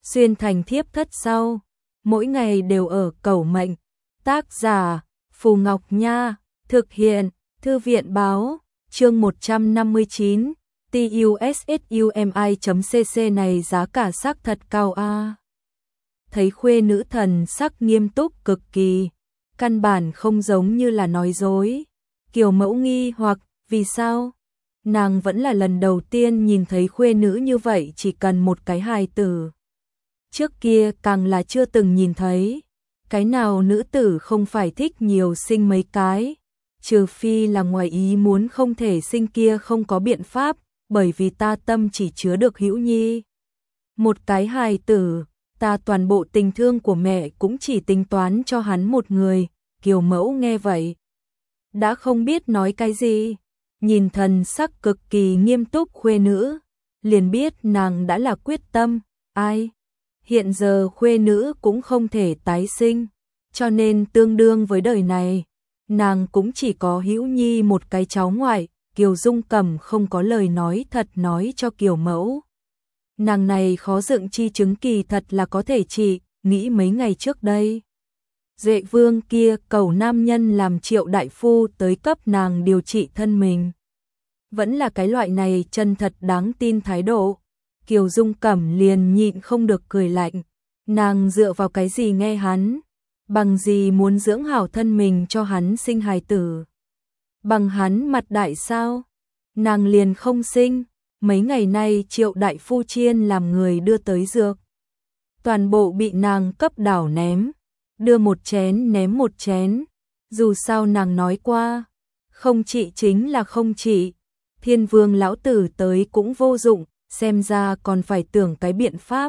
xuyên thành thiếp thất sau, mỗi ngày đều ở cầu mệnh. Tác giả Phù Ngọc Nha, thực hiện Thư viện báo, chương 159, TUSSUMI.cc này giá cả sắc thật cao a. Thấy khuê nữ thần sắc nghiêm túc cực kỳ, căn bản không giống như là nói dối. Kiều Mẫu nghi hoặc, vì sao? Nàng vẫn là lần đầu tiên nhìn thấy khuê nữ như vậy chỉ cần một cái hài tử. Trước kia càng là chưa từng nhìn thấy. Cái nào nữ tử không phải thích nhiều sinh mấy cái, trừ phi là ngoài ý muốn không thể sinh kia không có biện pháp, bởi vì ta tâm chỉ chứa được Hữu Nhi. Một cái hài tử, ta toàn bộ tình thương của mẹ cũng chỉ tính toán cho hắn một người. Kiều Mẫu nghe vậy, đã không biết nói cái gì, nhìn thần sắc cực kỳ nghiêm túc khuê nữ, liền biết nàng đã là quyết tâm, ai. Hiện giờ khuê nữ cũng không thể tái sinh, cho nên tương đương với đời này, nàng cũng chỉ có Hữu Nhi một cái cháu ngoại. Kiều Dung Cẩm không có lời nói thật nói cho Kiều Mẫu. Nàng này khó dựng chi chứng kỳ thật là có thể trị, nghĩ mấy ngày trước đây. Duệ Vương kia cầu nam nhân làm Triệu đại phu tới cấp nàng điều trị thân mình. Vẫn là cái loại này chân thật đáng tin thái độ. Kiều Dung Cẩm liền nhịn không được cười lạnh. Nàng dựa vào cái gì nghe hắn? Bằng gì muốn dưỡng hảo thân mình cho hắn sinh hài tử? Bằng hắn mặt đại sao? Nàng liền không sinh. Mấy ngày nay Triệu đại phu chiên làm người đưa tới dược, toàn bộ bị nàng cấp đảo ném. Đưa một chén ném một chén. Dù sao nàng nói qua, không trị chính là không trị. Thiên Vương lão tử tới cũng vô dụng, xem ra còn phải tưởng cái biện pháp.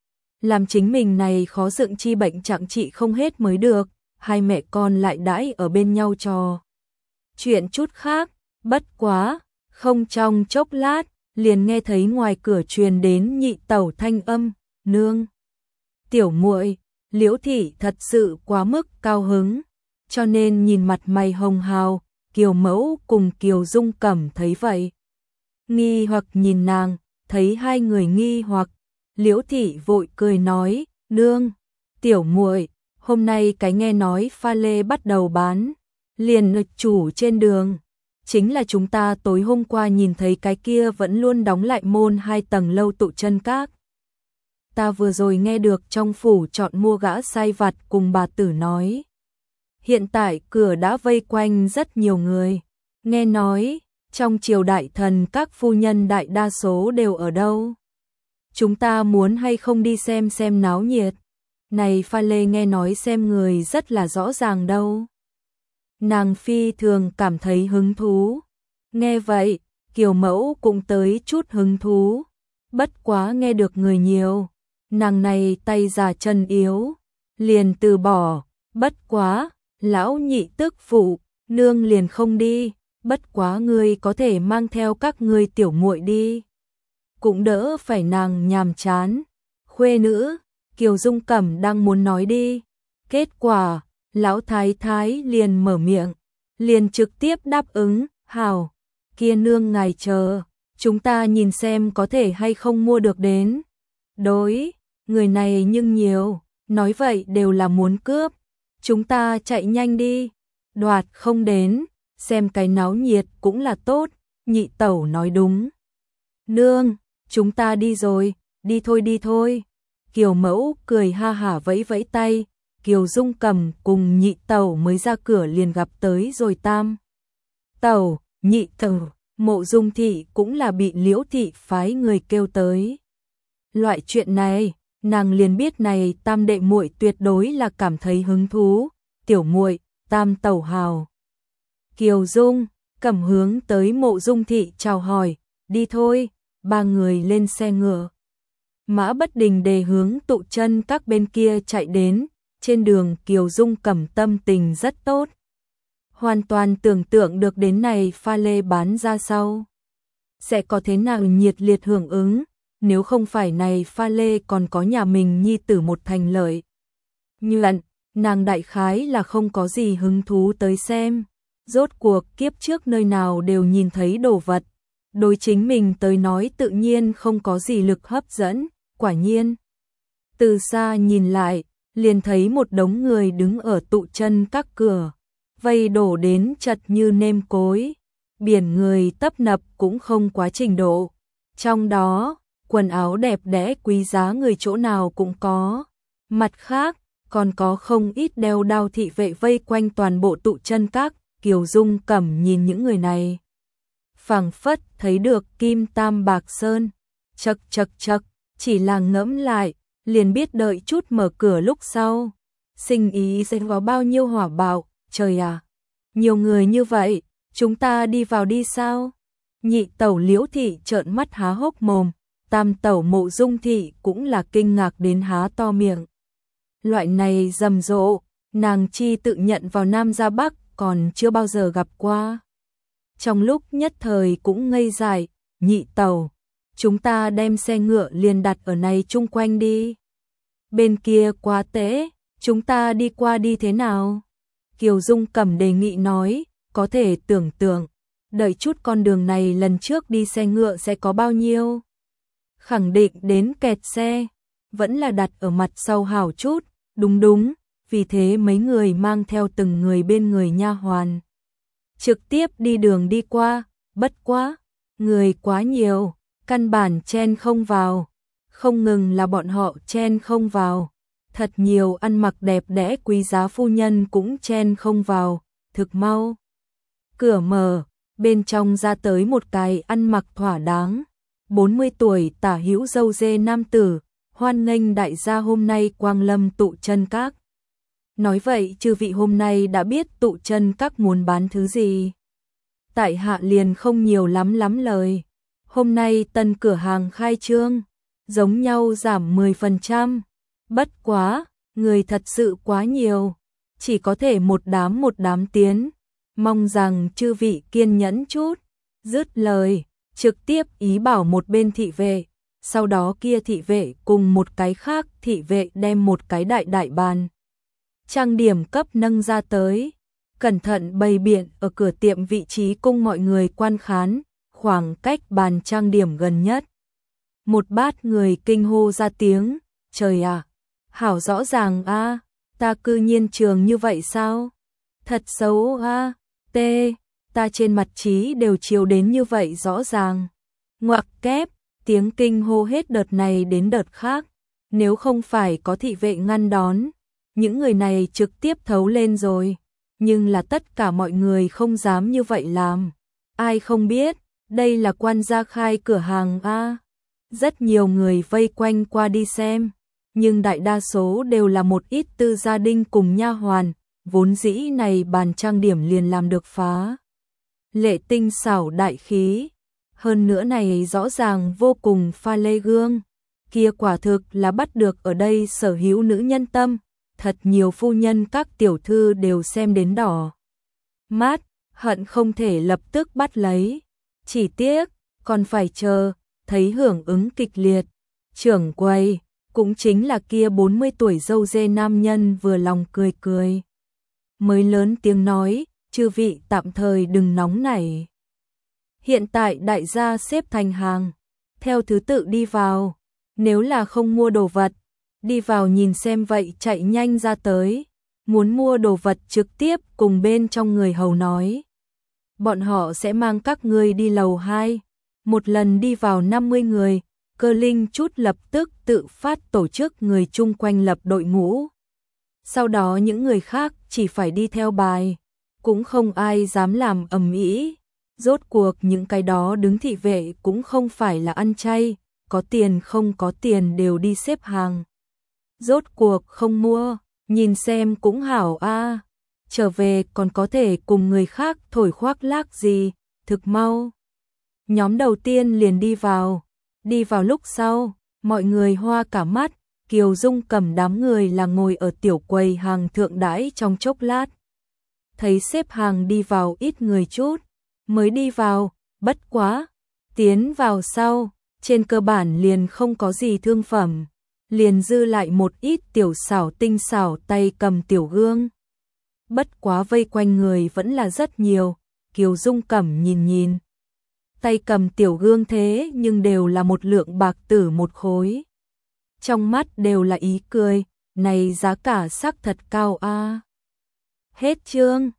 Làm chính mình này khó dựng chi bệnh chẳng trị không hết mới được. Hai mẹ con lại đãi ở bên nhau trò chuyện chút khác, bất quá, không trong chốc lát, liền nghe thấy ngoài cửa truyền đến nhị tẩu thanh âm, nương. Tiểu muội, Liễu thị thật sự quá mức cao hứng, cho nên nhìn mặt mày hồng hào. Kiều Mẫu cùng Kiều Dung Cẩm thấy vậy, nghi hoặc nhìn nàng, thấy hai người nghi hoặc, Liễu thị vội cười nói, nương, tiểu muội, hôm nay cái nghe nói pha lê bắt đầu bán, liền chủ trên đường, chính là chúng ta tối hôm qua nhìn thấy cái kia vẫn luôn đóng lại môn 2 tầng lâu tụ chân các. Ta vừa rồi nghe được trong phủ chọn mua gã sai vặt cùng bà tử nói. Hiện tại cửa đã vây quanh rất nhiều người. Nghe nói, trong triều đại thần các phu nhân đại đa số đều ở đâu. Chúng ta muốn hay không đi xem náo nhiệt. Này pha lê nghe nói xem người rất là rõ ràng đâu. Nàng phi thường cảm thấy hứng thú. Nghe vậy, Kiều Mẫu cũng tới chút hứng thú. Bất quá nghe được người nhiều, nàng này tay già chân yếu, liền từ bỏ. Bất quá, lão nhị tức phụ, nương liền không đi. Bất quá ngươi có thể mang theo các ngươi tiểu muội đi, cũng đỡ phải nàng nhàm chán. Khuê nữ, Kiều Dung Cẩm đang muốn nói đi, kết quả lão thái thái liền mở miệng, liền trực tiếp đáp ứng, hảo, kia nương ngài chờ, chúng ta nhìn xem có thể hay không mua được đến. Đối, người này nhưng nhiều, nói vậy đều là muốn cướp, chúng ta chạy nhanh đi, đoạt không đến, xem cái náo nhiệt cũng là tốt. Nhị tẩu nói đúng. Nương, chúng ta đi rồi, đi thôi. Kiều Mẫu cười ha hả vẫy vẫy tay. Kiều Dung Cẩm cùng nhị tẩu mới ra cửa liền gặp tới rồi tam tẩu, nhị tẩu. Mộ Dung thị cũng là bị Liễu thị phái người kêu tới. Loại chuyện này, nàng liền biết này tam đệ muội tuyệt đối là cảm thấy hứng thú. Tiểu muội, tam tẩu hào. Kiều Dung Cẩm hướng tới Mộ Dung thị chào hỏi, đi thôi. Ba người lên xe ngựa, Mã Bất Đình Đề hướng tụ chân các bên kia chạy đến. Trên đường Kiều Dung Cẩm tâm tình rất tốt, hoàn toàn tưởng tượng được đến này pha lê bán ra sau sẽ có thế nào nhiệt liệt hưởng ứng. Nếu không phải này pha lê còn có nhà mình nhi tử một thành lợi nhuận, nàng đại khái là không có gì hứng thú tới xem. Rốt cuộc kiếp trước nơi nào đều nhìn thấy đồ vật, đối chính mình tới nói tự nhiên không có gì lực hấp dẫn. Quả nhiên, Từ xa nhìn lại, liền thấy một đống người đứng ở tụ chân các cửa, vây đổ đến chật như nêm cối. Biển người tấp nập cũng không quá trình độ. Trong đó, quần áo đẹp đẽ quý giá người chỗ nào cũng có. Mặt khác, còn có không ít đeo đao thị vệ vây quanh toàn bộ tụ chân các. Kiều Dung Cẩm nhìn những người này, phảng phất thấy được kim tam bạc sơn. Chậc chậc chậc, chỉ là ngẫm lại, liền biết đợi chút mở cửa lúc sau, sinh ý sẽ có bao nhiêu hỏa bạo. Trời à, nhiều người như vậy, chúng ta đi vào đi sao? Nhị tẩu Liễu thị trợn mắt há hốc mồm, tam tẩu Mộ Dung thị cũng là kinh ngạc đến há to miệng. Loại này rầm rộ, nàng chi tự nhận vào Nam ra Bắc còn chưa bao giờ gặp qua. Trong lúc nhất thời cũng ngây dại, nhị tẩu, chúng ta đem xe ngựa liền đặt ở này chung quanh đi. Bên kia quá tễ, chúng ta đi qua đi thế nào? Kiều Dung Cẩm đề nghị nói, có thể tưởng tượng, đợi chút con đường này lần trước đi xe ngựa sẽ có bao nhiêu. Khẳng định đến kẹt xe, vẫn là đặt ở mặt sau hảo chút, đúng, vì thế mấy người mang theo từng người bên người nha hoàn. Trực tiếp đi đường đi qua, bất quá, người quá nhiều, căn bản chen không vào. Không ngừng là bọn họ chen không vào, thật nhiều ăn mặc đẹp đẽ quý giá phu nhân cũng chen không vào, thực mau. Cửa mở, bên trong ra tới một cái ăn mặc thỏa đáng, 40 tuổi tả hữu râu dê nam tử, hoan nghênh đại gia hôm nay quang lâm tụ chân các. Nói vậy chư vị hôm nay đã biết tụ chân các muốn bán thứ gì. Tại hạ liền không nhiều lắm lời. Hôm nay tân cửa hàng khai trương, giống nhau giảm 10%. Bất quá, người thật sự quá nhiều, chỉ có thể một đám tiến. Mong rằng chư vị kiên nhẫn chút. Dứt lời, trực tiếp ý bảo một bên thị vệ, sau đó kia thị vệ cùng một cái khác thị vệ đem một cái đại bàn trang điểm cấp nâng ra tới, cẩn thận bày biện ở cửa tiệm vị trí cung mọi người quan khán, khoảng cách bàn trang điểm gần nhất. Một bát người kinh hô ra tiếng, trời à, hảo rõ ràng a, ta cư nhiên trường như vậy sao? Thật xấu a, ta trên mặt trí đều chiếu đến như vậy rõ ràng. Ngoặc kép, tiếng kinh hô hết đợt này đến đợt khác, nếu không phải có thị vệ ngăn đón, những người này trực tiếp thấu lên rồi, nhưng là tất cả mọi người không dám như vậy làm. Ai không biết, đây là quan gia khai cửa hàng a. Rất nhiều người vây quanh qua đi xem, nhưng đại đa số đều là một ít tư gia đình cùng nha hoàn, vốn dĩ này bàn trang điểm liền làm được phá lệ tinh xảo đại khí. Hơn nữa này rõ ràng vô cùng pha lê gương, kia quả thực là bắt được ở đây sở hữu nữ nhân tâm, thật nhiều phu nhân các tiểu thư đều xem đến đỏ mắt, hận không thể lập tức bắt lấy. Chỉ tiếc, còn phải chờ, thấy hưởng ứng kịch liệt. Trưởng quầy, cũng chính là kia 40 tuổi râu dê nam nhân vừa lòng cười. Mới lớn tiếng nói, chư vị tạm thời đừng nóng nảy. Hiện tại đại gia xếp thành hàng, theo thứ tự đi vào, nếu là không mua đồ vật, đi vào nhìn xem vậy chạy nhanh ra tới, muốn mua đồ vật trực tiếp cùng bên trong người hầu nói. Bọn họ sẽ mang các ngươi đi lầu 2, một lần đi vào 50 người, Cơ Linh chút lập tức tự phát tổ chức người chung quanh lập đội ngũ. Sau đó những người khác chỉ phải đi theo bài, cũng không ai dám làm ầm ĩ. Rốt cuộc những cái đó đứng thị vệ cũng không phải là ăn chay, có tiền không có tiền đều đi xếp hàng. Rốt cuộc không mua, nhìn xem cũng hảo a, trở về còn có thể cùng người khác thổi khoác lác gì, thực mau. Nhóm đầu tiên liền đi vào lúc sau, mọi người hoa cả mắt, Kiều Dung cầm đám người là ngồi ở tiểu quầy hàng thượng đãi trong chốc lát. Thấy xếp hàng đi vào ít người chút, mới đi vào, bất quá, tiến vào sau, trên cơ bản liền không có gì thương phẩm, liền dư lại một ít tiểu xảo tinh xảo tay cầm tiểu gương. Bất quá vây quanh người vẫn là rất nhiều, Kiều Dung Cẩm nhìn. Tay cầm tiểu gương thế nhưng đều là một lượng bạc tử một khối. trong mắt đều là ý cười, này giá cả sắc thật cao a. Hết chương.